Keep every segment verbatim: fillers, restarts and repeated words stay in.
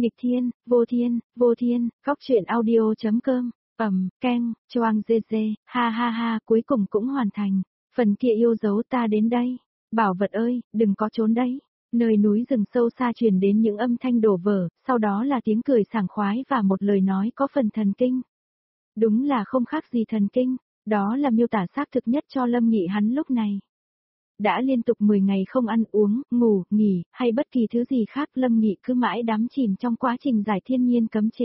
Nghịch thiên, vô thiên, vô thiên, góc truyện audio.com, ầm, keng, choang dê dê, ha ha ha, cuối cùng cũng hoàn thành. Phần kia yêu dấu ta đến đây. Bảo vật ơi, đừng có trốn đấy. Nơi núi rừng sâu xa truyền đến những âm thanh đổ vỡ, sau đó là tiếng cười sảng khoái và một lời nói có phần thần kinh. Đúng là không khác gì thần kinh, đó là miêu tả xác thực nhất cho Lâm Nghị hắn lúc này. Đã liên tục mười ngày không ăn uống, ngủ, nghỉ, hay bất kỳ thứ gì khác, Lâm Nghị cứ mãi đắm chìm trong quá trình giải thiên nhiên cấm chế.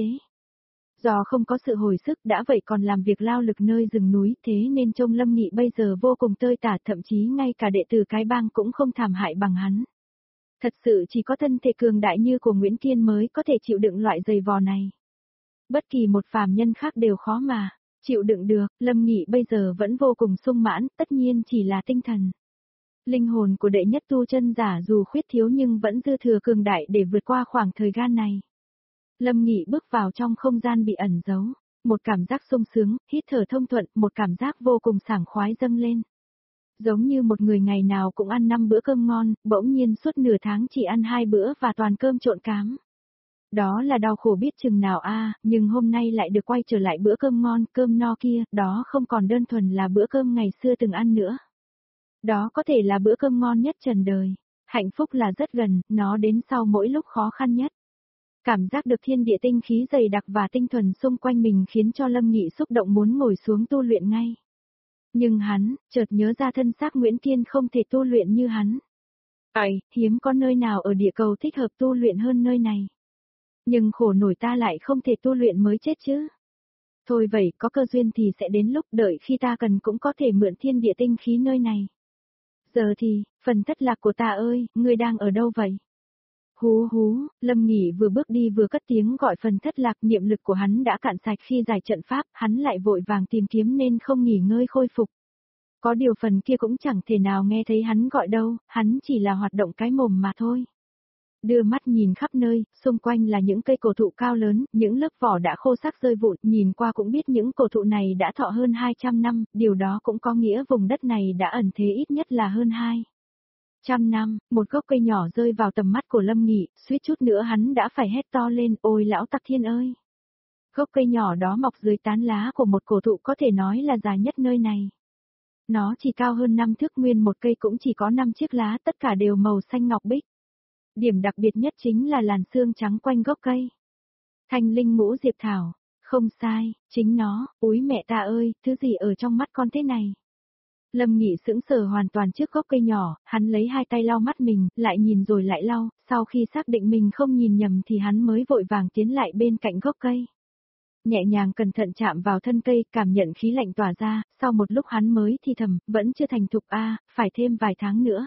Do không có sự hồi sức đã vậy còn làm việc lao lực nơi rừng núi, thế nên trông Lâm Nghị bây giờ vô cùng tơi tả, thậm chí ngay cả đệ tử cái bang cũng không thảm hại bằng hắn. Thật sự chỉ có thân thể cường đại như của Nguyễn Kiên mới có thể chịu đựng loại giày vò này. Bất kỳ một phàm nhân khác đều khó mà chịu đựng được, Lâm Nghị bây giờ vẫn vô cùng sung mãn, tất nhiên chỉ là tinh thần. Linh hồn của đệ nhất tu chân giả dù khuyết thiếu nhưng vẫn dư thừa cường đại để vượt qua khoảng thời gian này. Lâm Nghị bước vào trong không gian bị ẩn giấu, một cảm giác sung sướng, hít thở thông thuận, một cảm giác vô cùng sảng khoái dâng lên. Giống như một người ngày nào cũng ăn năm bữa cơm ngon, bỗng nhiên suốt nửa tháng chỉ ăn hai bữa và toàn cơm trộn cám. Đó là đau khổ biết chừng nào a, à, nhưng hôm nay lại được quay trở lại bữa cơm ngon, cơm no kia, đó không còn đơn thuần là bữa cơm ngày xưa từng ăn nữa. Đó có thể là bữa cơm ngon nhất trần đời. Hạnh phúc là rất gần, nó đến sau mỗi lúc khó khăn nhất. Cảm giác được thiên địa tinh khí dày đặc và tinh thuần xung quanh mình khiến cho Lâm Nghị xúc động muốn ngồi xuống tu luyện ngay. Nhưng hắn, chợt nhớ ra thân xác Nguyễn Kiên không thể tu luyện như hắn. Ấy, hiếm có nơi nào ở địa cầu thích hợp tu luyện hơn nơi này. Nhưng khổ nổi ta lại không thể tu luyện mới chết chứ. Thôi vậy, có cơ duyên thì sẽ đến lúc đợi khi ta cần cũng có thể mượn thiên địa tinh khí nơi này. Giờ thì, phần thất lạc của ta ơi, ngươi đang ở đâu vậy? Hú hú, Lâm Nghị vừa bước đi vừa cất tiếng gọi phần thất lạc, niệm lực của hắn đã cạn sạch khi giải trận pháp, hắn lại vội vàng tìm kiếm nên không nghỉ ngơi khôi phục. Có điều phần kia cũng chẳng thể nào nghe thấy hắn gọi đâu, hắn chỉ là hoạt động cái mồm mà thôi. Đưa mắt nhìn khắp nơi, xung quanh là những cây cổ thụ cao lớn, những lớp vỏ đã khô xác rơi vụn, nhìn qua cũng biết những cổ thụ này đã thọ hơn hai trăm năm, điều đó cũng có nghĩa vùng đất này đã ẩn thế ít nhất là hơn hai trăm năm, một gốc cây nhỏ rơi vào tầm mắt của Lâm Nghị, suýt chút nữa hắn đã phải hét to lên, ôi lão tặc thiên ơi! Gốc cây nhỏ đó mọc dưới tán lá của một cổ thụ có thể nói là dài nhất nơi này. Nó chỉ cao hơn năm thước, nguyên một cây cũng chỉ có năm chiếc lá, tất cả đều màu xanh ngọc bích. Điểm đặc biệt nhất chính là làn xương trắng quanh gốc cây. Thanh linh ngũ diệp thảo, không sai, chính nó, úi mẹ ta ơi, thứ gì ở trong mắt con thế này? Lâm Nghị sững sờ hoàn toàn trước gốc cây nhỏ, hắn lấy hai tay lau mắt mình, lại nhìn rồi lại lau, sau khi xác định mình không nhìn nhầm thì hắn mới vội vàng tiến lại bên cạnh gốc cây. Nhẹ nhàng cẩn thận chạm vào thân cây, cảm nhận khí lạnh tỏa ra, sau một lúc hắn mới thì thầm, vẫn chưa thành thục a, à, phải thêm vài tháng nữa.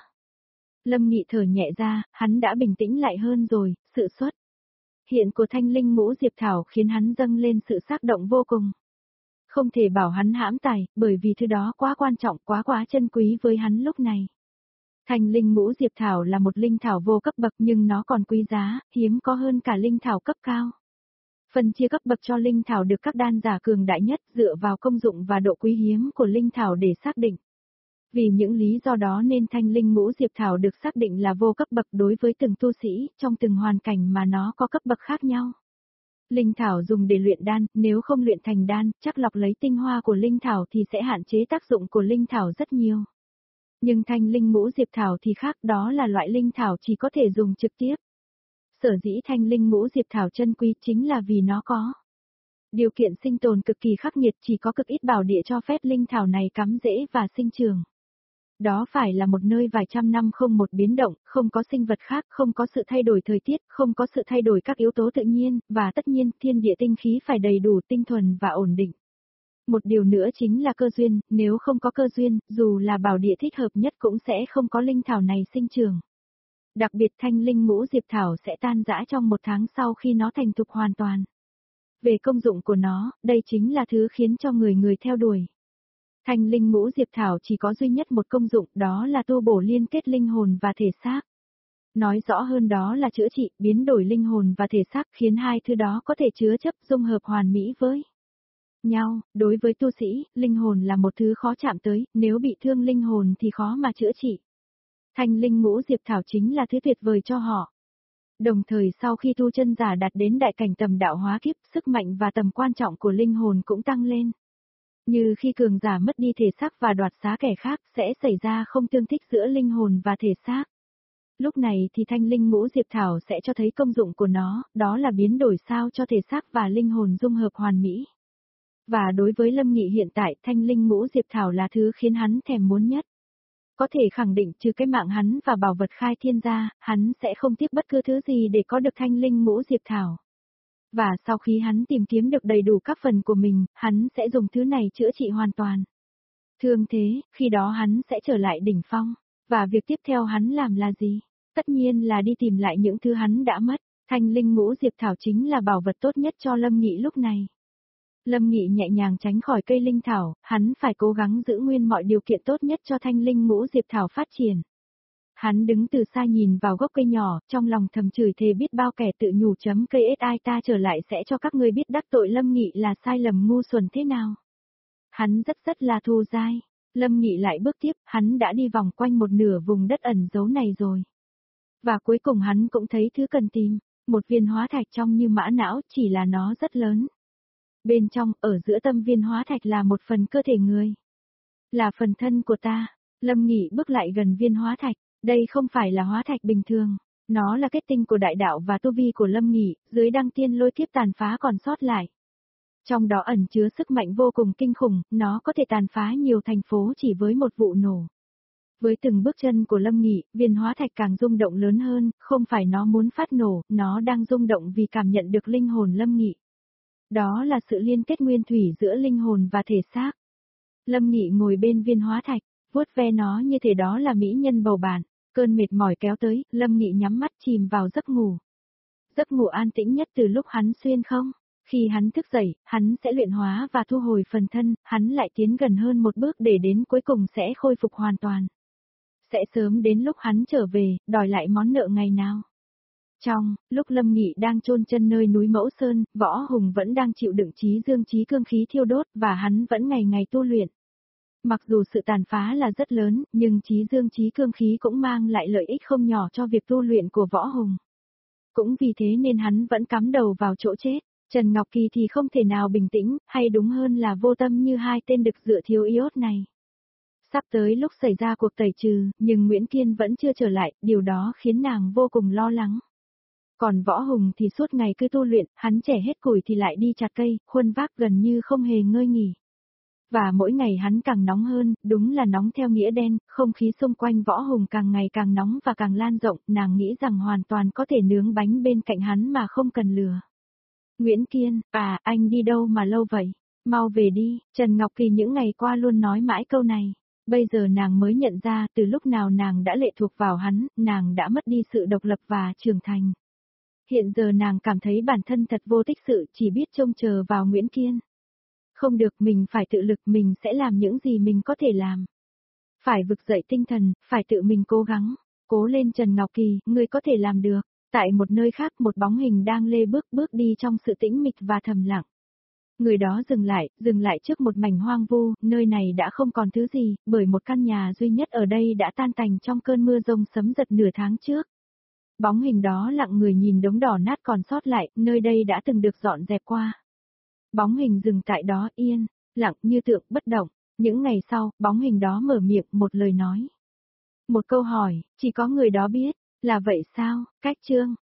Lâm Nghị thở nhẹ ra, hắn đã bình tĩnh lại hơn rồi, sự xuất hiện của thanh linh ngũ diệp thảo khiến hắn dâng lên sự xúc động vô cùng. Không thể bảo hắn hãm tài, bởi vì thứ đó quá quan trọng, quá quá chân quý với hắn lúc này. Thanh linh ngũ diệp thảo là một linh thảo vô cấp bậc nhưng nó còn quý giá, hiếm có hơn cả linh thảo cấp cao. Phần chia cấp bậc cho linh thảo được các đan giả cường đại nhất dựa vào công dụng và độ quý hiếm của linh thảo để xác định. Vì những lý do đó nên thanh linh ngũ diệp thảo được xác định là vô cấp bậc đối với từng tu sĩ, trong từng hoàn cảnh mà nó có cấp bậc khác nhau. Linh thảo dùng để luyện đan, nếu không luyện thành đan, chắc lọc lấy tinh hoa của linh thảo thì sẽ hạn chế tác dụng của linh thảo rất nhiều. Nhưng thanh linh ngũ diệp thảo thì khác, đó là loại linh thảo chỉ có thể dùng trực tiếp. Sở dĩ thanh linh ngũ diệp thảo chân quý chính là vì nó có điều kiện sinh tồn cực kỳ khắc nghiệt, chỉ có cực ít bảo địa cho phép linh thảo này cắm rễ và sinh trưởng. Đó phải là một nơi vài trăm năm không một biến động, không có sinh vật khác, không có sự thay đổi thời tiết, không có sự thay đổi các yếu tố tự nhiên, và tất nhiên thiên địa tinh khí phải đầy đủ tinh thuần và ổn định. Một điều nữa chính là cơ duyên, nếu không có cơ duyên, dù là bảo địa thích hợp nhất cũng sẽ không có linh thảo này sinh trưởng. Đặc biệt thanh linh ngũ diệp thảo sẽ tan rã trong một tháng sau khi nó thành thục hoàn toàn. Về công dụng của nó, đây chính là thứ khiến cho người người theo đuổi. Thanh linh ngũ diệp thảo chỉ có duy nhất một công dụng, đó là tu bổ liên kết linh hồn và thể xác. Nói rõ hơn đó là chữa trị, biến đổi linh hồn và thể xác, khiến hai thứ đó có thể chứa chấp, dung hợp hoàn mỹ với nhau. Đối với tu sĩ, linh hồn là một thứ khó chạm tới, nếu bị thương linh hồn thì khó mà chữa trị. Thanh linh ngũ diệp thảo chính là thứ tuyệt vời cho họ. Đồng thời sau khi tu chân giả đạt đến đại cảnh tầm đạo hóa kiếp, sức mạnh và tầm quan trọng của linh hồn cũng tăng lên. Như khi cường giả mất đi thể xác và đoạt xá kẻ khác sẽ xảy ra không tương thích giữa linh hồn và thể xác. Lúc này thì thanh linh ngũ diệp thảo sẽ cho thấy công dụng của nó, đó là biến đổi sao cho thể xác và linh hồn dung hợp hoàn mỹ. Và đối với Lâm Nghị hiện tại thanh linh ngũ diệp thảo là thứ khiến hắn thèm muốn nhất. Có thể khẳng định trừ cái mạng hắn và bảo vật khai thiên ra, hắn sẽ không tiếc bất cứ thứ gì để có được thanh linh ngũ diệp thảo. Và sau khi hắn tìm kiếm được đầy đủ các phần của mình, hắn sẽ dùng thứ này chữa trị hoàn toàn. Thương thế, khi đó hắn sẽ trở lại đỉnh phong. Và việc tiếp theo hắn làm là gì? Tất nhiên là đi tìm lại những thứ hắn đã mất. Thanh linh ngũ diệp thảo chính là bảo vật tốt nhất cho Lâm Nghị lúc này. Lâm Nghị nhẹ nhàng tránh khỏi cây linh thảo, hắn phải cố gắng giữ nguyên mọi điều kiện tốt nhất cho thanh linh ngũ diệp thảo phát triển. Hắn đứng từ xa nhìn vào gốc cây nhỏ, trong lòng thầm chửi thề biết bao kẻ tự nhủ chấm cây ét ai ta trở lại sẽ cho các ngươi biết đắc tội Lâm Nghị là sai lầm ngu xuẩn thế nào. Hắn rất rất là thù dai. Lâm Nghị lại bước tiếp, hắn đã đi vòng quanh một nửa vùng đất ẩn giấu này rồi. Và cuối cùng hắn cũng thấy thứ cần tìm, một viên hóa thạch trong như mã não, chỉ là nó rất lớn. Bên trong, ở giữa tâm viên hóa thạch là một phần cơ thể người. Là phần thân của ta. Lâm Nghị bước lại gần viên hóa thạch, đây không phải là hóa thạch bình thường. Nó là kết tinh của đại đạo và tu vi của Lâm Nghị, dưới đăng tiên lôi kiếp tàn phá còn sót lại. Trong đó ẩn chứa sức mạnh vô cùng kinh khủng, nó có thể tàn phá nhiều thành phố chỉ với một vụ nổ. Với từng bước chân của Lâm Nghị, viên hóa thạch càng rung động lớn hơn, không phải nó muốn phát nổ, nó đang rung động vì cảm nhận được linh hồn Lâm Nghị. Đó là sự liên kết nguyên thủy giữa linh hồn và thể xác. Lâm Nghị ngồi bên viên hóa thạch, vuốt ve nó như thể đó là mỹ nhân bầu bạn. Cơn mệt mỏi kéo tới, Lâm Nghị nhắm mắt chìm vào giấc ngủ. Giấc ngủ an tĩnh nhất từ lúc hắn xuyên không. Khi hắn thức dậy, hắn sẽ luyện hóa và thu hồi phần thân, hắn lại tiến gần hơn một bước để đến cuối cùng sẽ khôi phục hoàn toàn. Sẽ sớm đến lúc hắn trở về, đòi lại món nợ ngày nào. Trong, lúc Lâm Nghị đang chôn chân nơi núi Mẫu Sơn, Võ Hùng vẫn đang chịu đựng trí dương trí cương khí thiêu đốt và hắn vẫn ngày ngày tu luyện. Mặc dù sự tàn phá là rất lớn, nhưng trí dương trí cương khí cũng mang lại lợi ích không nhỏ cho việc tu luyện của Võ Hùng. Cũng vì thế nên hắn vẫn cắm đầu vào chỗ chết. Trần Ngọc Kỳ thì không thể nào bình tĩnh, hay đúng hơn là vô tâm như hai tên đực dựa thiếu iốt này. Sắp tới lúc xảy ra cuộc tẩy trừ, nhưng Nguyễn Kiên vẫn chưa trở lại, điều đó khiến nàng vô cùng lo lắng. Còn Võ Hùng thì suốt ngày cứ tu luyện, hắn trẻ hết củi thì lại đi chặt cây, khuân vác gần như không hề ngơi nghỉ. Và mỗi ngày hắn càng nóng hơn, đúng là nóng theo nghĩa đen, không khí xung quanh Võ Hùng càng ngày càng nóng và càng lan rộng, nàng nghĩ rằng hoàn toàn có thể nướng bánh bên cạnh hắn mà không cần lửa. Nguyễn Kiên, à, anh đi đâu mà lâu vậy? Mau về đi, Trần Ngọc Kỳ những ngày qua luôn nói mãi câu này. Bây giờ nàng mới nhận ra từ lúc nào nàng đã lệ thuộc vào hắn, nàng đã mất đi sự độc lập và trưởng thành. Hiện giờ nàng cảm thấy bản thân thật vô tích sự, chỉ biết trông chờ vào Nguyễn Kiên. Không được, mình phải tự lực, mình sẽ làm những gì mình có thể làm. Phải vực dậy tinh thần, phải tự mình cố gắng. Cố lên Trần Ngọc Kỳ, ngươi có thể làm được. Tại một nơi khác một bóng hình đang lê bước bước đi trong sự tĩnh mịch và thầm lặng. Người đó dừng lại, dừng lại trước một mảnh hoang vu, nơi này đã không còn thứ gì, bởi một căn nhà duy nhất ở đây đã tan tành trong cơn mưa rông sấm giật nửa tháng trước. Bóng hình đó lặng người nhìn đống đổ nát còn sót lại, nơi đây đã từng được dọn dẹp qua. Bóng hình dừng tại đó yên, lặng như tượng bất động. Những ngày sau, bóng hình đó mở miệng một lời nói. Một câu hỏi, chỉ có người đó biết, là vậy sao, cách chương.